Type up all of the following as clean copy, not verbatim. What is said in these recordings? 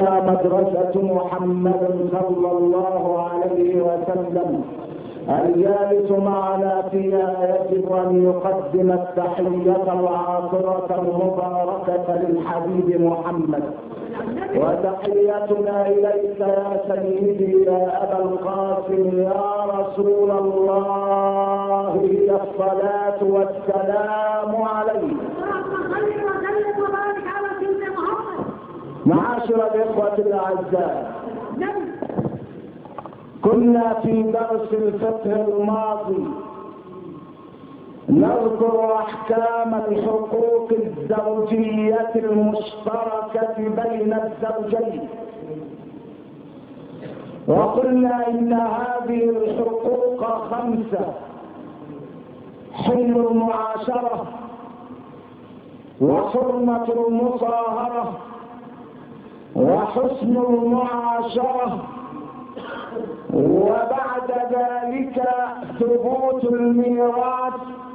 مدرسة محمد صلى الله عليه وسلم. الجالس معنا فيها يجب أن يقدم التحية العاطرة المباركة للحبيب محمد، وتحيتنا إليك يا سيدي يا أبا القاسم يا رسول الله، هي الصلاة والسلام عليك. معاشر الإخوة الأعزاء، كنا في درس الفقه الماضي نذكر أحكام الحقوق الزوجية المشتركة بين الزوجين، وقلنا إن هذه الحقوق 5: حل المعاشرة، وحرمة المصاهرة، وحسن المعاشرة، وبعد ذلك ثبوت الميراث،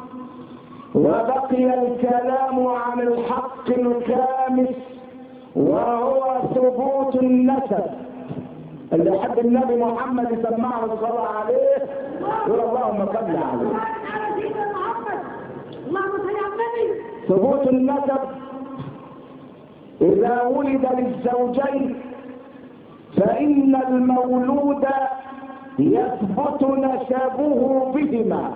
وبقي الكلام عن الحق الخامس وهو ثبوت النسب. اللي يحب النبي محمد يسمعه الصلاة عليه يقول اللهم صل عليه. ثبوت النسب: إذا ولد للزوجين فإن المولود يثبت نسبه بهما،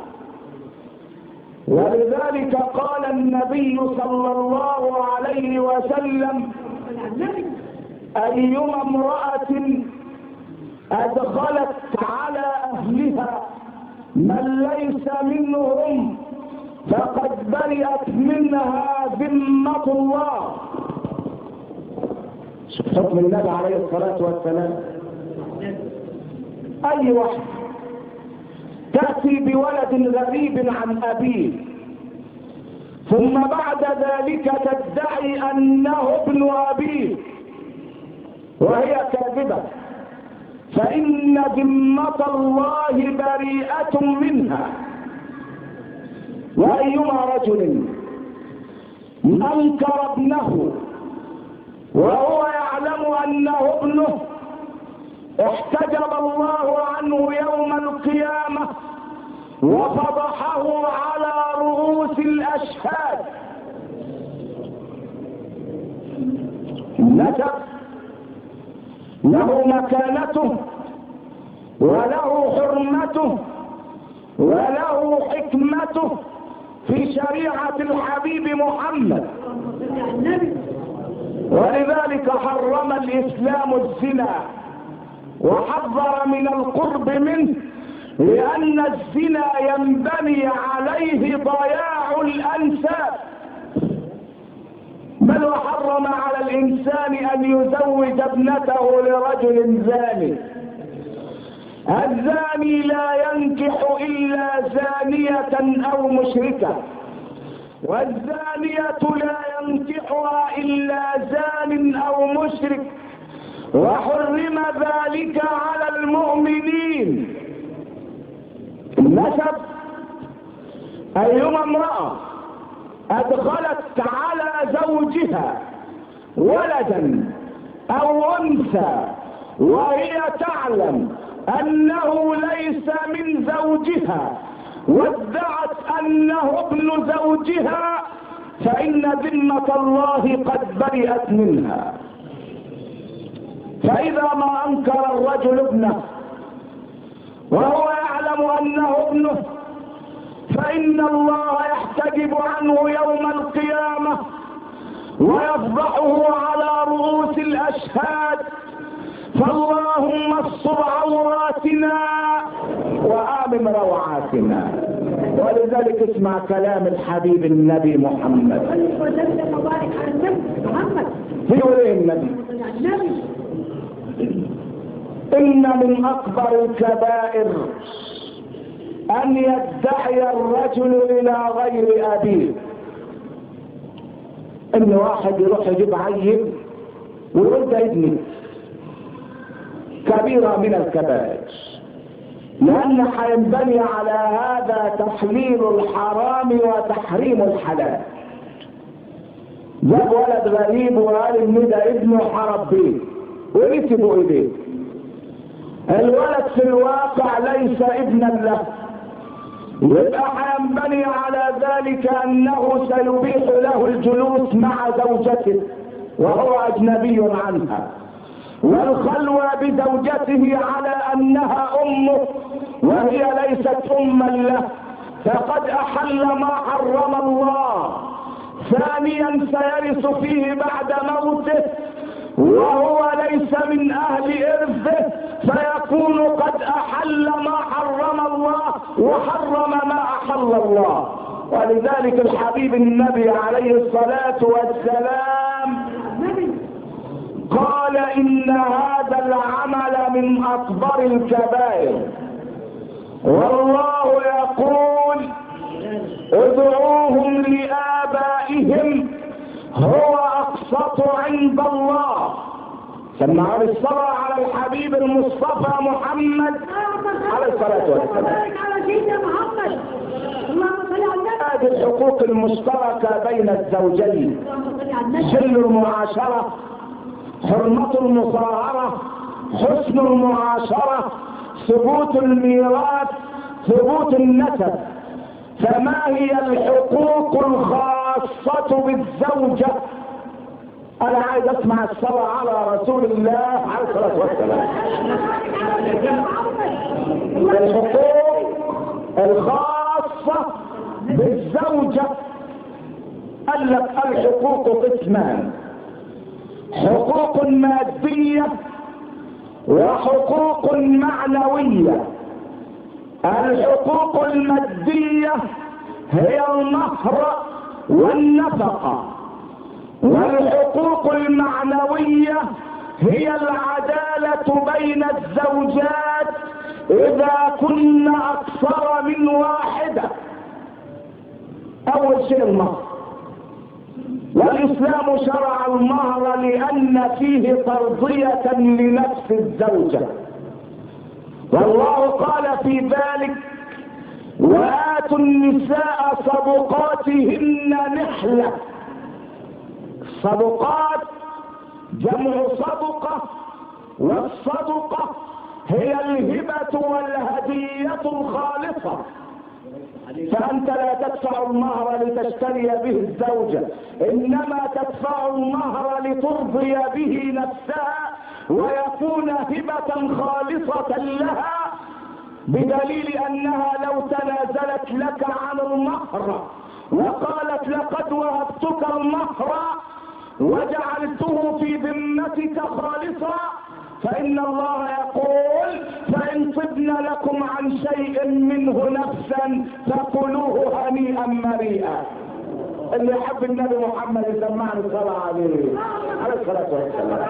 ولذلك قال النبي صلى الله عليه وسلم: أيما امرأة أدخلت على أهلها من ليس منهم فقد برئت منها ذمة الله. شوف حكم النبي عليه الصلاة والسلام. أي واحد تأتي بولد غريب عن أبيه ثم بعد ذلك تدعي أنه ابن أبيه وهي كاذبة، فإن ذمة الله بريئة منها. وأيما رجل أنكر ابنه وهو يعلم أنه ابنه احتجب الله عنه يوم القيامة وفضحه على رؤوس الأشهاد. النسب له مكانته وله حرمته وله حكمته في شريعة الحبيب محمد، ولذلك حرم الإسلام الزنا وحذر من القرب منه، لأن الزنا ينبني عليه ضياع الأنساب، بل وحرم على الإنسان أن يزوج ابنته لرجل زاني. الزاني لا ينكح إلا زانية أو مشركة، والزانية لا ينكحها إلا زان أو مشرك، وحرم ذلك على المؤمنين. النسب: أيما امرأة أدخلت على زوجها ولدا أو أنثى وهي تعلم أنه ليس من زوجها وادعت أنه ابن زوجها فإن ذمة الله قد برئت منها. فإذا ما أنكر الرجل ابنه وهو يعلم أنه ابنه فإن الله يحتجب عنه يوم القيامة ويفضحه على رؤوس الأشهاد. فاللهم استر عوراتنا وآمن روعاتنا. ولذلك اسمع كلام الحبيب النبي محمد. يقول ايه النبي؟ إن من أكبر الكبائر أن يدعي الرجل إلى غير أبيه. إن واحد يروح يجيب عيل ويقول ده ابني، كبيرة من الكبائر، لأن حينبني على هذا تحليل الحرام وتحريم الحلال. جاب ولد غريب وقال إن ده ابنه حرب بيه، ونسبوا إليه. الولد في الواقع ليس ابنا له، يبقى هينبني على ذلك أنه سيبيح له الجلوس مع زوجته وهو أجنبي عنها، والخلوة بزوجته على أنها أمه وهي ليست أما له، فقد أحل ما حرم الله. ثانيا سيرث فيه بعد موته وهو ليس من أهل إرثه، فيكون قد أحل ما حرم الله وحرم ما أحل الله. ولذلك الحبيب النبي عليه الصلاة والسلام قال إن هذا العمل من أكبر الكبائر، والله يقول ادعوهم لآبائهم هو أقسط عند الله. سمعوا بالصلاة على الحبيب المصطفى محمد عليه الصلاة والسلام. هذه الحقوق المشتركة بين الزوجين: حل المعاشرة، حرمة المصاهرة، حسن المعاشرة، ثبوت الميراث، ثبوت النسب. فما هي الحقوق الخاصة بالزوجة؟ أنا عايز أسمع الصلاة على رسول الله عليه الصلاة والسلام. الحقوق الخاصة بالزوجة قال لك الحقوق قسمان: حقوق مادية وحقوق معنوية. الحقوق المادية هي المهر والنفقة، والحقوق المعنوية هي العدالة بين الزوجات إذا كن أكثر من واحدة. أول شيء المهر، والإسلام شرع المهر لأن فيه ترضية لنفس الزوجة، والله قال في ذلك: وآتوا النساء صدقاتهن نحلة. صدقات جمع صدقة، والصدقة هي الهبة والهدية الخالصة. فأنت لا تدفع المهر لتشتري به الزوجة، إنما تدفع المهر لترضي به نفسها ويكون هبة خالصة لها، بدليل أنها لو تنازلت لك عن المهر وقالت لقد وهبتك المهر وجعلته في ذمتك خالصا، فإن الله يقول: فإن طبن لكم عن شيء منه نفسا فكلوه هنيئا مريئا. اللي يحب النبي محمد يسمعني الصلاة عليه عليه الصلاة والسلام.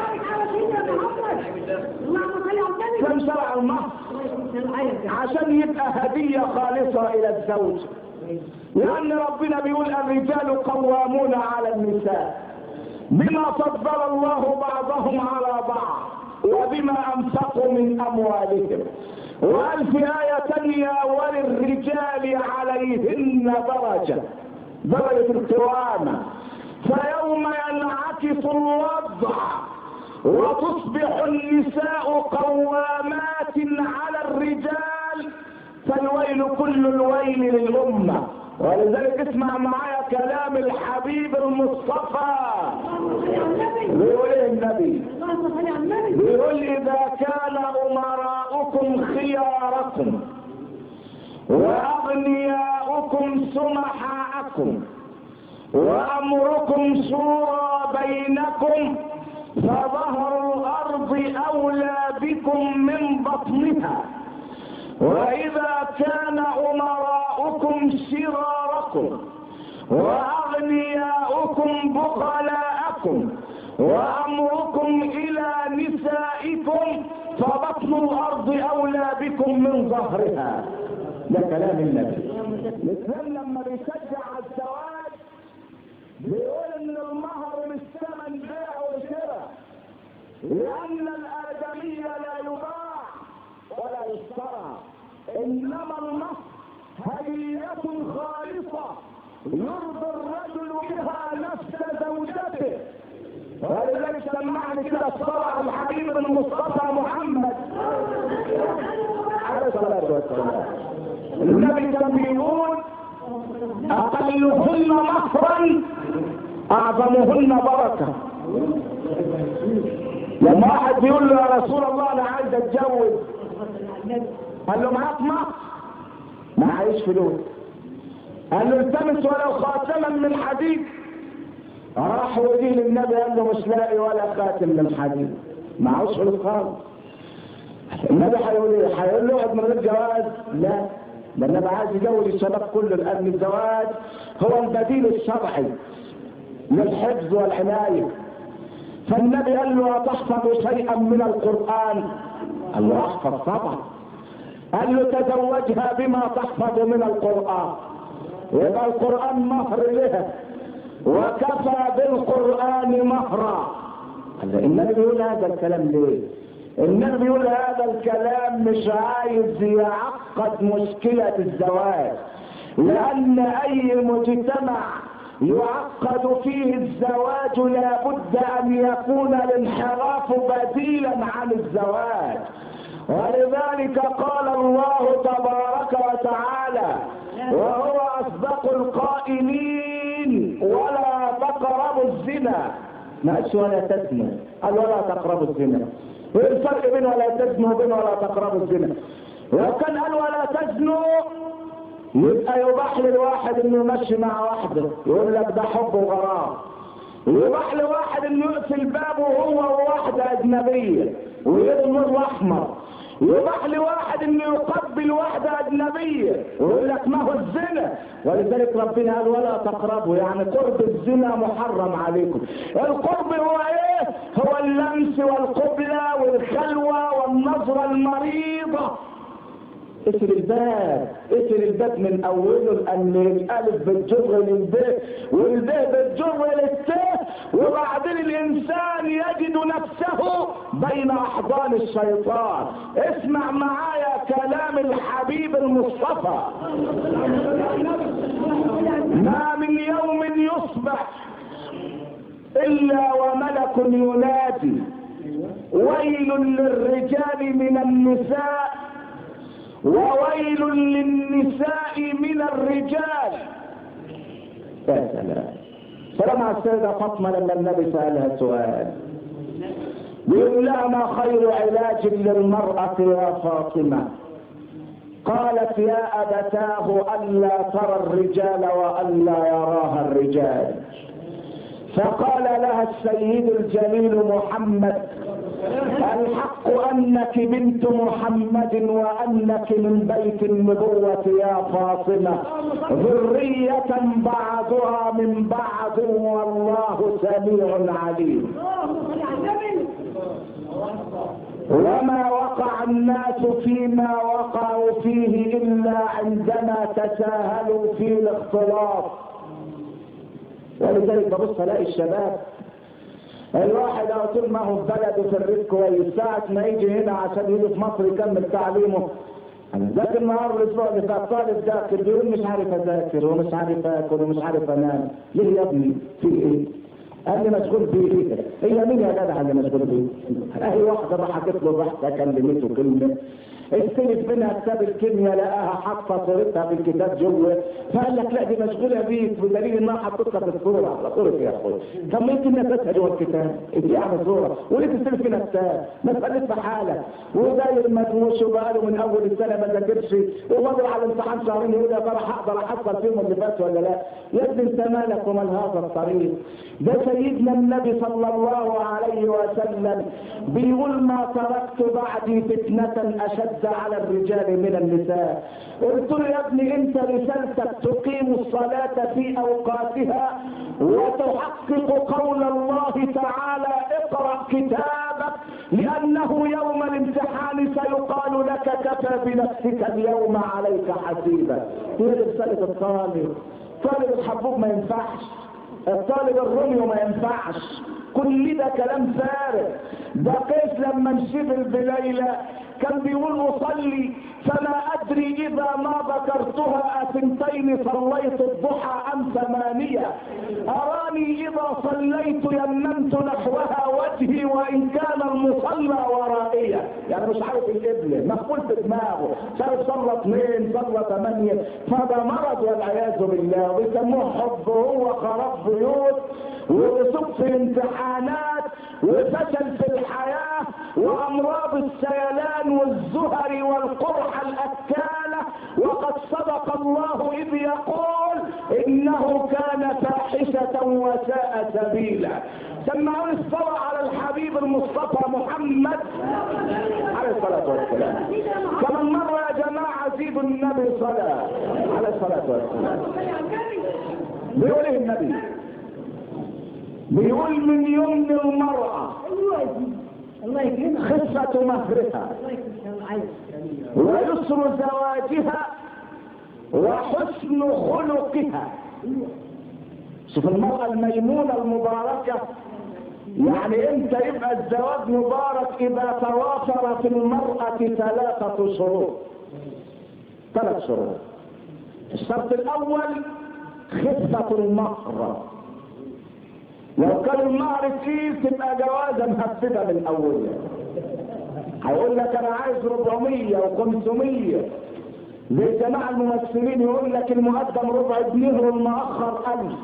كم شرع المهر؟ عشان يبقى هدية خالصة إلى الزوج، لأن ربنا بيقول: الرجال قوامون على النساء بما فضل الله بعضهم على بعض وبما أنفقوا من أموالهم. وقال في آية تانية: وللرجال عليهن درجة القوامة. فيوم ينعكس الوضع وتصبح النساء قوامات على الرجال، فالويل كل الويل للأمة. ولذلك اسمع معايا كلام الحبيب المصطفى. بيقول ايه النبي؟ بيقول: إذا كان أمراؤكم خياركم وأغنياؤكم سمحاءكم وأمركم شورى بينكم فظهر الأرض أولى بكم من بطنها. وإذا كان أمراؤكم شراركم وأغنياؤكم بخلاءكم وأمركم إلى نسائكم فبطن الأرض أولى بكم من ظهرها. ده كلام النبي. الإسلام لما بيشجع الزواج بيقول إن المهر مش ثمن بيع وشراء، لأن الآدمي لا يباع ولا يشترى، إنما المهر هدية خالصة يرضي الرجل بها نفس زوجته. ولذلك سمعني كده الصلاة على الحبيب المصطفى محمد عليه الصلاة والسلام. النبي كان بيقول أقلهن مهرا أعظمهن بركة. لما واحد بيقول له يا رسول الله أنا عايز أتجوز، قال له معاك مهر؟ معيش فلوس. قال له التمس ولو خاتما من حديد. راح وديه للنبي قال له مش لاقي ولا خاتم من حديد، معهوش فلوس خالص. النبي هيقول ايه؟ هيقول له اقعد من غير جواز؟ لا، ده النبي عايز يجوز الشباب كله، لان الزواج هو البديل الشرعي للحفظ والعنايه. فالنبي قال له أتحفظ شيئا من القرآن؟ قال له احفظ طبعا. قال له تزوجها بما تحفظ من القرآن، يبقى القرآن مهر لها، وكفى بالقرآن مهرا. النبي بيقول هذا الكلام ليه؟ النبي بيقول هذا الكلام مش عايز يعقد مشكلة الزواج، لأن أي مجتمع يعقد فيه الزواج لابد أن يكون الانحراف بديلا عن الزواج. ولذلك قال الله تبارك وتعالى وهو أصدق القائلين ولا تقربوا الزنا. ما قالش ولا تزنوا، قال ولا تقربوا الزنا. ايه الفرق بين ولا تزنوا وبين ولا تقربوا الزنا؟ لو كان قال ولا تزنوا يبقى يباح للواحد انه يمشي مع واحده، يقول لك ده حب وغرام. يباح لواحد انه يقفل بابه هو وواحده اجنبيه ويدي النور احمر. يباح لواحد انه يقبل واحده اجنبيه ويقول لك ما هو الزنا. ولذلك ربنا قال ولا تقربوا، يعني قرب الزنا محرم عليكم. القرب هو ايه؟ هو اللمس والقبله والخلوه والنظره المريضه. اقفل الباب، اقفل الباب من اوله، لان الالف بتجر للباء والباء بتجر للتاء، وبعدين الانسان يجد نفسه بين احضان الشيطان. اسمع معايا كلام الحبيب المصطفى. ما من يوم يصبح الا وملك ينادي ويل للرجال من النساء وويل للنساء من الرجال. يا سلام. سلام على السيدة فاطمة لما النبي سألها سؤال بيقول لها ما خير علاج للمرأة يا فاطمة؟ قالت يا أبتاه ألا ترى الرجال وألا يراها الرجال. فقال لها السيد الجليل محمد الحق أنك بنت محمد وأنك من بيت النبوة يا فاطمة، ذرية بعضها من بعض والله سميع عليم. وما وقع الناس فيما وقعوا فيه إلا عندما تساهلوا في الاختلاط. ولذلك ببص الاقي الشباب الواحد طول ما هو في بلده في الريف كويس، ساعة ما يجي هنا عشان يجي في مصر يكمل تعليمه. ذاك النهار الاسبوع اللي فات طالب ذاكر بيقول مش عارف اذاكر ومش عارف اكل ومش عارف انام. ليه يا ابني؟ في ايه؟ قال لي مشغول بيه. هي مين يا جدع اللي مشغول بيه؟ اهي واحده راحت له بحثه كلمته كلمه استلف منها كتاب الكيمياء لقاها حاطه صورتها في الكتاب جوه، فقال لك لا دي مشغوله بيك بدليل انها حطتها في الصوره على صورتك يا اخويا. طب ما يمكن نفسها جوه الكتاب دي على صوره وليه تستلف منها كتاب؟ ما تخليك في حالك. وداير مدوش وبقاله من اول السنه ما ذاكرش وفاضل على الامتحان شهرين يقول يا ترى هقدر احصل فيهم اللي فات ولا لا؟ يا ابني انت مالك ومال هذا الطريق؟ ده سيدنا النبي صلى الله عليه وسلم بيقول ما تركت بعدي فتنه اشد على الرجال من النساء. قلت له يا ابني انت رسالتك تقيم الصلاة في اوقاتها وتحقق قول الله تعالى اقرأ كتابك لانه يوم الامتحان سيقال لك كفى بنفسك اليوم عليك حسيبا. هي رسالة الطالب. طالب الحبوب ما ينفعش، الطالب الروميو ما ينفعش، كل ده كلام فارغ. ده قيس لما انشغل بليلى كان بيقول اصلي فما ادري اذا ما ذكرتها 2 صليت الضحى ام 8 اراني اذا صليت يممت نحوها وجهي وان كان المصلى ورائيا. يعني مش عارف القبله، مقفول في دماغه، شايف صلى 2 صلى 8. فده مرض والعياذ بالله، وبيسموه حب. هو خراب بيوت وسوق في امتحانات وفشل في الحياه وامراض السيلان والزهر والقرحه الاكاله. وقد صدق الله اذ يقول انه كان فاحشه وساء سبيلا. سمعوني الصلاه على الحبيب المصطفى محمد عليه الصلاه والسلام. كمان مره يا جماعه زيدوا النبي صلاه عليه الصلاه والسلام. بيقول ايه النبي؟ بيقول من يمن المرأة خفة مهرها ويسر زواجها وحسن خلقها. شوف المرأة الميمونة المباركة. يعني امتى يبقى الزواج مبارك؟ اذا توافر في المرأة 3 شروط. 3 شروط. الشرط الاول خفة المهر. لو كان المهر كتير تبقى جوازة مهببة من اولها. هيقول لك انا عايز 400 و500. زي جماعة الممثلين يقول لك المقدم ربع جنيه والمؤخر 1000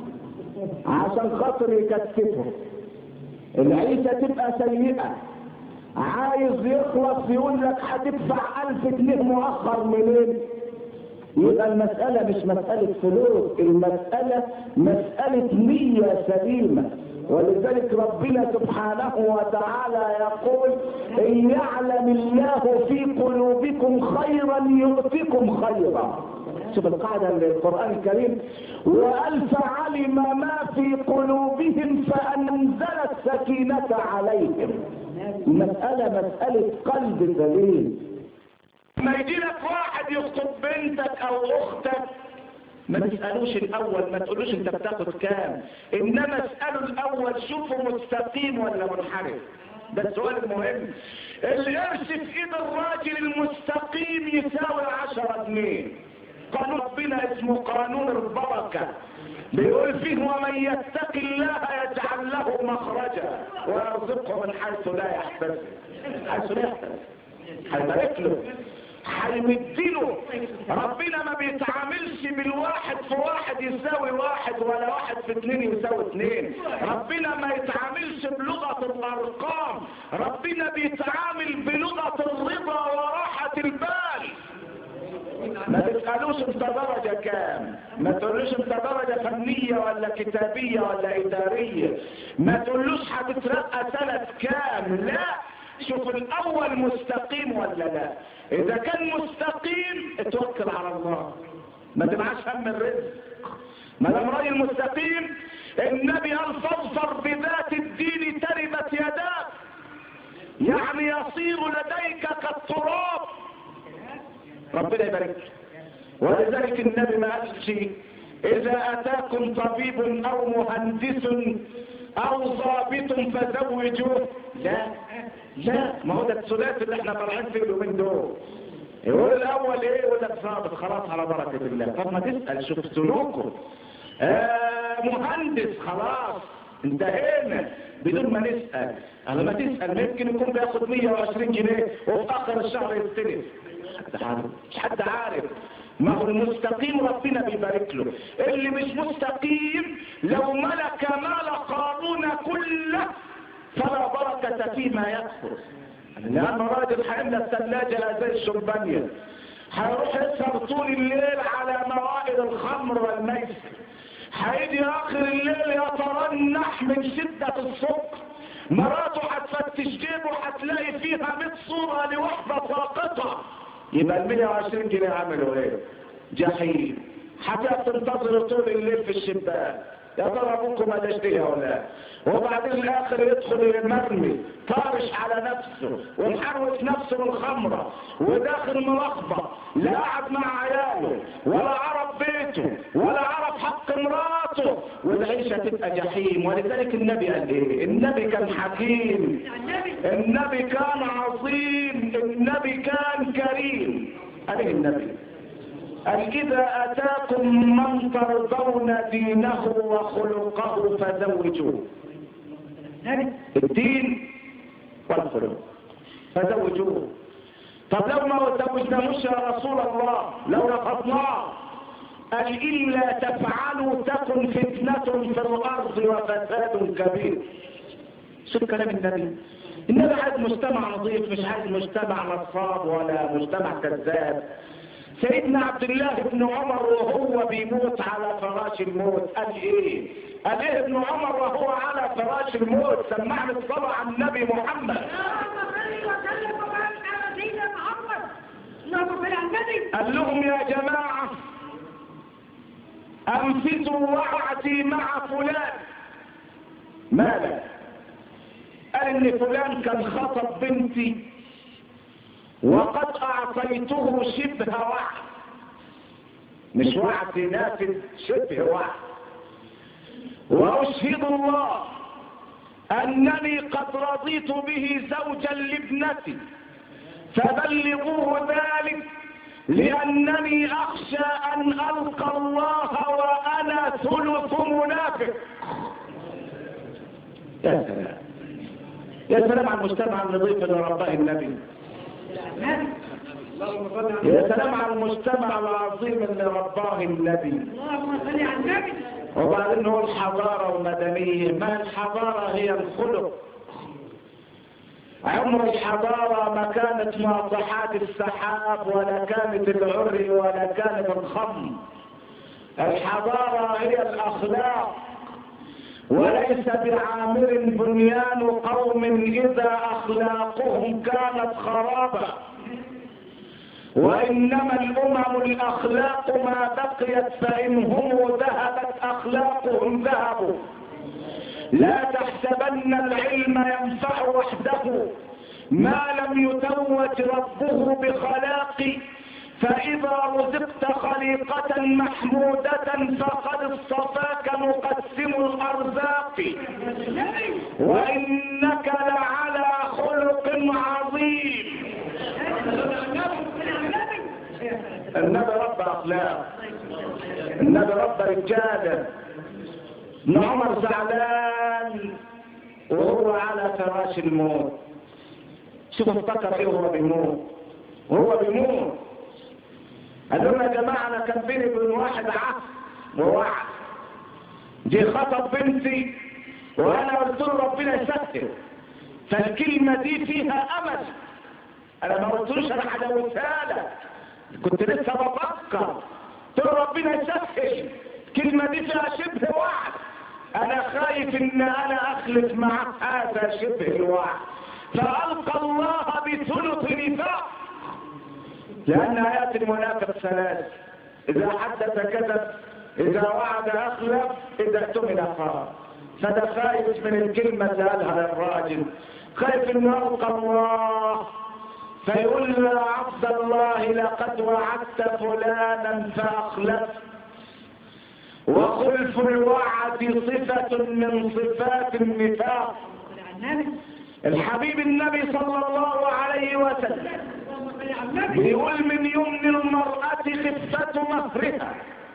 عشان خاطر يكتفه. العيشة تبقى سيئة. عايز يخلص يقول لك هتدفع 1000 جنيه مؤخر منين؟ يبقى المسألة مش مسألة فلوس، المسألة مسألة نية سليمة. ولذلك ربنا سبحانه وتعالى يقول إن يعلم الله في قلوبكم خيرا يؤتكم خيرا. شوف القاعدة للقرآن الكريم. وألف علم ما في قلوبهم فأنزل السكينة عليهم. المسألة مسألة قلب سليم. ما يجي لك واحد يخطب بنتك او اختك ما تسألوش الاول، ما تقولوش انت بتاخد كام، انما اسألوا الاول شوفوا مستقيم ولا منحرف. ده السؤال المهم. القرش في ايد الراجل المستقيم يساوي 10 جنيه. قانون ربنا اسمه قانون البركة. بيقول فيه ومن يتق الله يجعل له مخرجا ويرزقه من حيث لا يحتسب. حيث لا يحتسب هيبارك له، هيمدله. ربنا ما بيتعاملش بالواحد في واحد يساوي واحد ولا واحد في 2 يساوي 2. ربنا ما يتعاملش بلغة الارقام، ربنا بيتعامل بلغة الرضا وراحة البال. ما تسألوش انت درجة كام، ما تقولوش انت درجة فنية ولا كتابية ولا ادارية، ما تقولوش هتترقى سنة كام. لا، شوف الاول مستقيم ولا لا. اذا كان مستقيم اتوكل على الله، ما تبعش هم الرزق. ما دام راجل مستقيم النبي قال فاظفر بذات الدين تربت يداك. يعني يصير لديك كالتراب. ربنا يبارك. ولذلك النبي ما قالش اذا اتاكم طبيب او مهندس او ضابط فزوجوه. لا لا، ما هو ده الثلاثي اللي احنا طالعين فيه اليومين دول. يقول الاول ايه؟ يقول لك ضابط خلاص على بركه الله. طب ما تسال شوف سلوكه. مهندس خلاص انتهينا بدون ما نسال. لما تسال يمكن يكون بياخد 120 جنيه وفي اخر الشهر يستلف. مش حد عارف. ما هو المستقيم ربنا بيبارك له. اللي مش مستقيم لو ملك مال قارون كله فلا بركة فيما يكفر. لأن راجل هيملى الثلاجة زي الشربانية، هيروح يسهر طول الليل على موائد الخمر والميسر، هيجي آخر الليل يترنح من شدة السكر، مراته هتفتش جيبه هتلاقي فيها 100 صورة لوحدة ساقطة. يبقى ال 120 جنيه عملوا ايه؟ جحيم. حتى تنتظر طول الليل في الشباك، يا ترى ابوكم ما تشتريها ولا؟ وبعدين الاخر يدخل المرمي طارش على نفسه ومحروس نفسه بالخمره وداخل ملخبط، لا قعد مع عياله ولا عرف بيته ولا عرف حق امراته، والعيشة تبقى جحيم. ولذلك النبي قال ايه؟ النبي كان حكيم، النبي كان عظيم، النبي كان كريم. قال ايه النبي؟ قال إذا أتاكم من ترضون دينه وخلقه فزوجوه. الدين والخلق فزوجوه. طب لو ما زوجناهوش يا رسول الله، لو رفضناه، قال إلا تفعلوا تكن فتنة في الأرض وفساد كبير. شوف كلام النبي. النبي عايز مجتمع نظيف، مش عايز مجتمع نصاب ولا مجتمع كذاب. سيدنا عبد الله بن عمر وهو بيموت على فراش الموت قال ايه؟ قال ايه ابن عمر وهو على فراش الموت؟ سمعنا الصلاة على النبي محمد. قال لهم يا جماعة انفذوا وعدي مع فلان. ماذا؟ قال ان فلان كان خطب بنتي وقد اعطيته شبه وعد، مش وعد نافذ، شبه وعد. واشهد الله انني قد رضيت به زوجا لابنتي، فبلغوه ذلك لانني اخشى ان القى الله وانا ثلث منافق. يا سلام، يا سلام على المجتمع النظيف اللي رباه النبي. يا سلام على المجتمع العظيم اللي رباه النبي. اللهم صل على النبي. وبعدين هو الحضارة والمدنية، ما الحضارة هي الخلق. عمر الحضارة ما كانت ناطحات السحاب ولا كانت العري ولا كانت الخم. الحضارة هي الأخلاق، وليس بعامر بنيان قوم إذا أخلاقهم كانت خرابة، وإنما الأمم الأخلاق ما بقيت، فإنهم ذهبت أخلاقهم ذهبوا. لا تحسبن العلم ينفع وحده ما لم يتوج ربه بخلاق، فإذا رزقت خليقة محمودة فقد اصطفاك مقسم الأرزاق، وإنك لعلى خلق عظيم. النبي رب أخلاق، النبي رب رجاله. ابن عمر زعلان وهو على فراش الموت. شوف افتكر ايه وهو بيموت، وهو بيموت قال لهم يا جماعه انا كان بيني وبين واحد عهد ووعد، جه خطب بنتي وانا قلت له ربنا يسهل، فالكلمه دي فيها امل. انا ما قلتلوش انا هجوزها لك، كنت لسه بفكر، قلت له ربنا يسهل، الكلمه دي فيها شبه وعد، انا خايف ان انا اخلف مع هذا شبه الوعد، فالقى الله بثلث نفاق. لان ايات المنافق ثلاث: اذا حدث كذب، اذا وعد اخلف، اذا اؤتمن خان. فده خايف من الكلمه اللي قالها الراجل، خايف انه يلقى الله فيقول له يا عبد الله لقد وعدت فلانا فاخلفت. وخلف الوعد صفة من صفات النفاق. الحبيب النبي صلى الله عليه وسلم بيقول من يمن المرأة خفة مهرها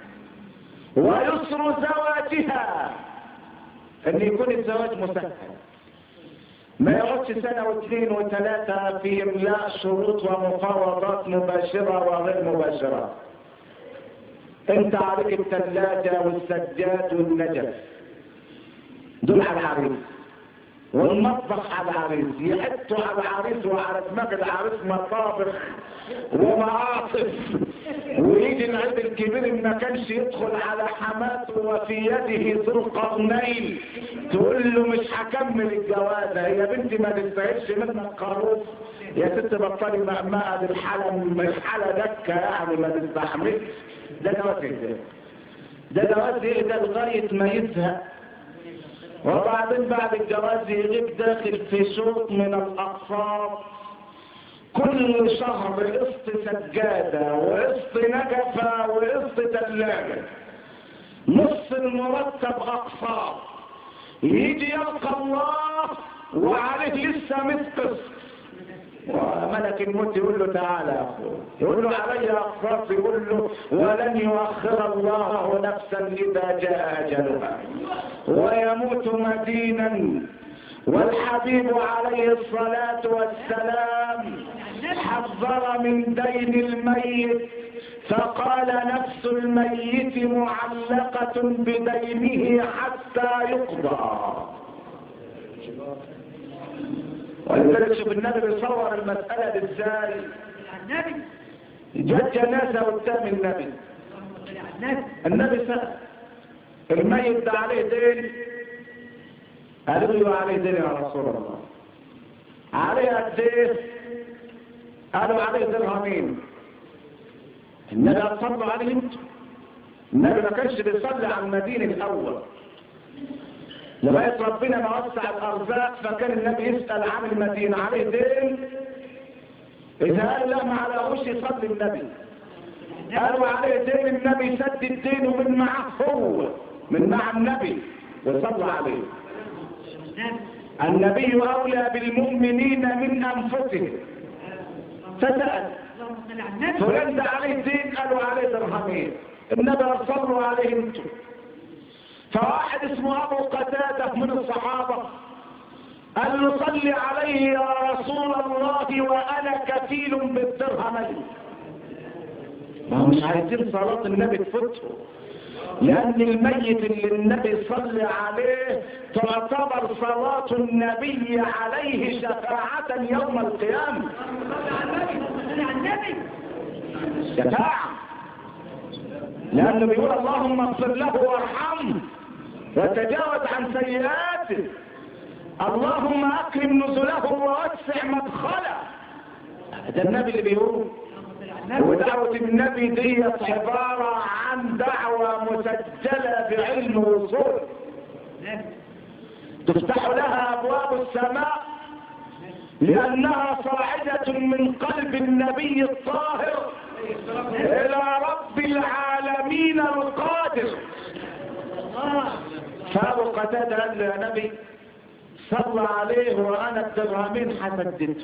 ويسر زواجها، ان يكون الزواج مسهل، ما يقعدش سنة واثنين وثلاثة في املاء شروط ومفاوضات مباشرة وغير مباشرة. انت عليك الثلاجة والسجاد والنجف دول على العريس، والمطبخ على العريس، يحطوا على العريس وعلى دماغ العريس مطابخ ومعاطف، ويجي العيد الكبير ما كانش يدخل على حماته وفي يده ذو القرنين تقول له مش هكمل الجوازه، هي بنتي ما تستاهلش منك خروف يا ست، بطلي مقمقه الحلم، الحاله دكه يعني ما تستحملش. ده جواز ايه؟ ده جواز ايه؟ ده لغايه ما يزهق، وبعدين بعد الجواز يغيب داخل في شوط من الاقساط كل شهر قسط سجادة وقسط نجفة وقسط ثلاجة، نص المرتب أقساط، يجي يلقى الله وعليه لسه 100 قسط. وملك الموت يقول له تعالى يا اخويا، يقول له علي اقساط، يقول له ولن يؤخر الله نفسا اذا جاء اجلها، ويموت مدينا. والحبيب عليه الصلاة والسلام حذر من دين الميت، فقال نفس الميت معلقة بدينه حتى يقضى. ولذلك شوف النبي بيصور المسألة دي ازاي. جت جنازة قدام النبي سأل الميت ده عليه دين، قالوا له عليه دين يا رسول الله. عليه قد ايه؟ قالوا عليه درهمين. النبي صلوا عليه انتوا. النبي ما كانش بيصلي على المدينة الاول لغاية ربنا ما وسع الارزاق، فكان النبي يسأل عن المدينة عليه دين. اذا قال لا ما عليهوش يصلي النبي. قالوا عليه دين، النبي سدد دينه من معه هو، من مع النبي وصلى عليه. النبي اولى بالمؤمنين من انفسهم. فسأل فلان ده عليه دين، قالوا عليه درهمين. النبي صلوا عليه انتم. فواحد اسمه ابو قتادة من الصحابة قال له صلي عليه يا رسول الله وانا كفيل بالدرهمين. ما هو مش عايزين صلاة النبي تفوته، لأن الميت اللي النبي صلى عليه تعتبر صلاة النبي عليه شفاعة يوم القيامة. شفاعة، لأنه بيقول اللهم اغفر له وارحمه وتجاوز عن سيئاته، اللهم أكرم نزله ووسع مدخله. ده النبي اللي بيقول. ودعوة النبي دي عبارة عن دعوة مسجلة بعلم وصول تفتح لها أبواب السماء، لأنها صاعدة من قلب النبي الطاهر إلى رب العالمين القادر. فأبو قتادة قال له يا نبي صلى عليه وأنا الدرهمين حسدته.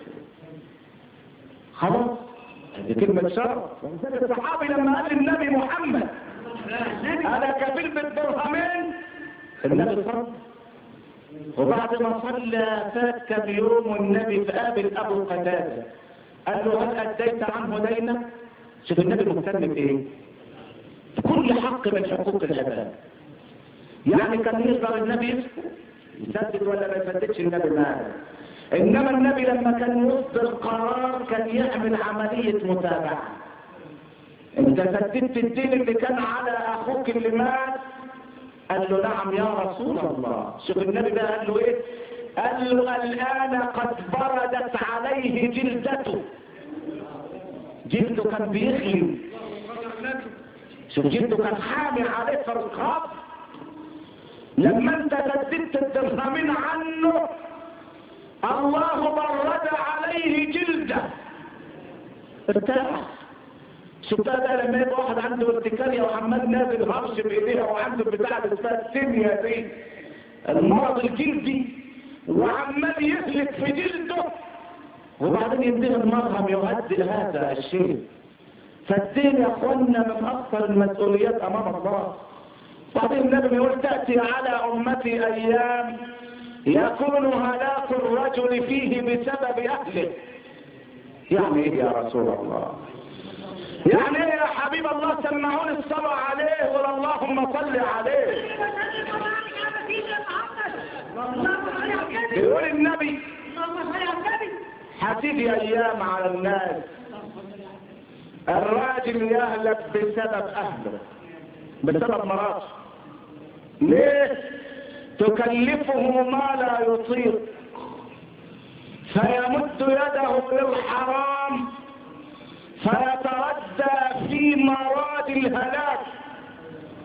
خلاص، دي كلمة شرف. الصحابي لما قال النبي محمد أنا كفيل بالدرهمين، النبي صلى. وبعد ما صلى فات كم يوم والنبي فقابل أبو قتادة قال له هل أديت عنه دينك؟ شوف النبي مهتم بإيه؟ كل حق من حقوق العباد. يعني كان يقدر النبي يسدد ولا ما يسددش النبي معاه، انما النبي لما كان يصدر قرار كان يعمل عملية متابعة. انت سددت الدين اللي كان على اخوك اللي مات؟ قال له نعم يا رسول الله. شوف النبي ده قال له ايه؟ قال له الان قد بردت عليه جلدته. جلده كان بيخلي، شوف جلده كان حامي عليه في الرقاب. لما انت سددت الدرهمين عنه الله برد عليه جلده، ارتاح. شوف ده لما يبقى واحد عنده ارتكارية وعمال نازل هرش بايديها وعنده بتاع اسمها السيميا دي، المرض الجلدي، وعمال يسلك في جلده، وبعدين ينتهي المرهم يؤدي هذا الشيء. فالدين يا اخوانا من اكثر المسؤوليات امام الله. بعدين النبي يقول تأتي على امتي ايام يكون هلاك الرجل فيه بسبب اهله. يعني ايه يا رسول الله؟ يعني ايه يا حبيب الله؟ سمعوني الصلاة عليه ولا اللهم صل عليه. يقول النبي هتيجي ايام على الناس الراجل يهلك بسبب اهله، بسبب مراته. ليه؟ تكلفه ما لا يطيق فيمد يده للحرام فيتردى في مراد الهلاك.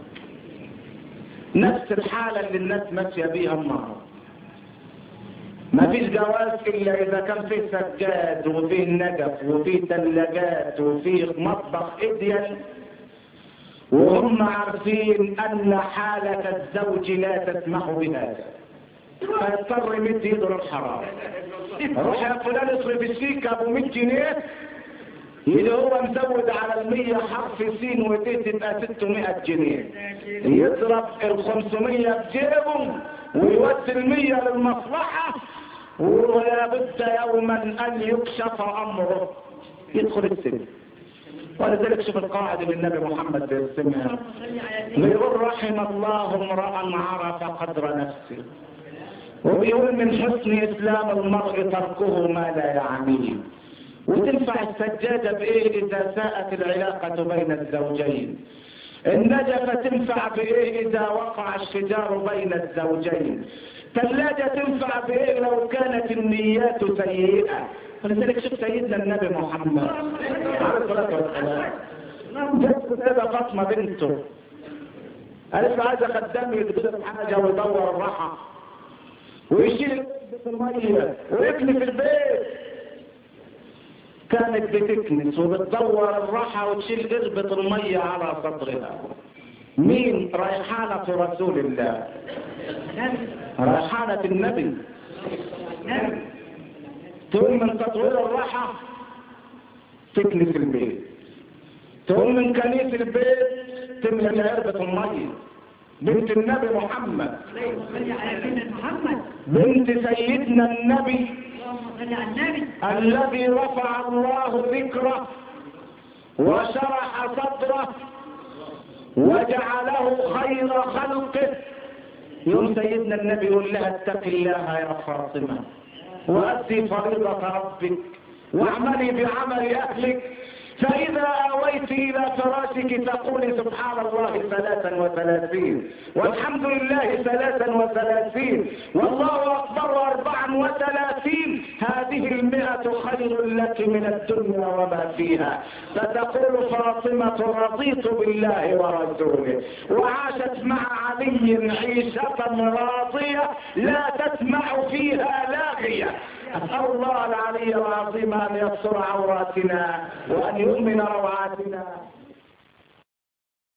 نفس الحالة اللي الناس ماشية بيها النهارده. ما فيش جواز الا اذا كان فيه سجاد وفيه نجف وفيه ثلاجات وفيه مطبخ اديل، وهم عارفين ان حالة الزوج لا تسمح بهذا، فيضطر يمد يده للحرام. روح يا فلان اصرف الشيك ابو 100 جنيه، اللي هو مزود على 100 حرف سين ودي تبقى 600 جنيه، يضرب 500 بجيبه ويودي 100 للمصلحة، ولا بد يوما ان يكشف امره يدخل السجن. ولذلك شوف القاعدة من النبي محمد بيرسمها، بيقول رحم الله امرأ عرف قدر نفسه، وبيقول من حسن اسلام المرء تركه ما لا يعنيه. وتنفع السجادة بايه اذا ساءت العلاقة بين الزوجين؟ النجفة تنفع بايه اذا وقع الشجار بين الزوجين؟ ثلاجة تنفع بايه لو كانت النيات سيئة؟ ولذلك شوف سيدنا النبي محمد عليه الصلاة والسلام جت سيدة فاطمة بنته قالت له عايزة خدام يدخل حاجة ويدور الراحة ويشيل المية ويبني في البيت. كانت بتكنس وبتدور الراحة وتشيل قربة المية على صدرها. مين؟ ريحانة رسول الله، ريحانة النبي. تقوم من تطوير الراحة تكنس البيت، تقوم من كنيس البيت تملى قربة المية. بنت النبي محمد، بنت سيدنا النبي الذي رفع الله ذكره وشرح صدره وجعله خير خلقه. يوم سيدنا النبي يقول لها اتق الله يا فاطمة وأدي فريضة ربك واعملي بعمل أهلك، فإذا آويت إلى فراشك تقولي سبحان الله 33 والحمد لله 33 والله أكبر 34. هذه 100 خير لك من الدنيا وما فيها. فتقول فاطمة رضيت بالله ورسوله وعاشت مع علي عيشة راضية لا تسمع فيها لاغية. أسأل الله العلي العظيم أن يستر عوراتنا وأن يؤمن روعاتنا.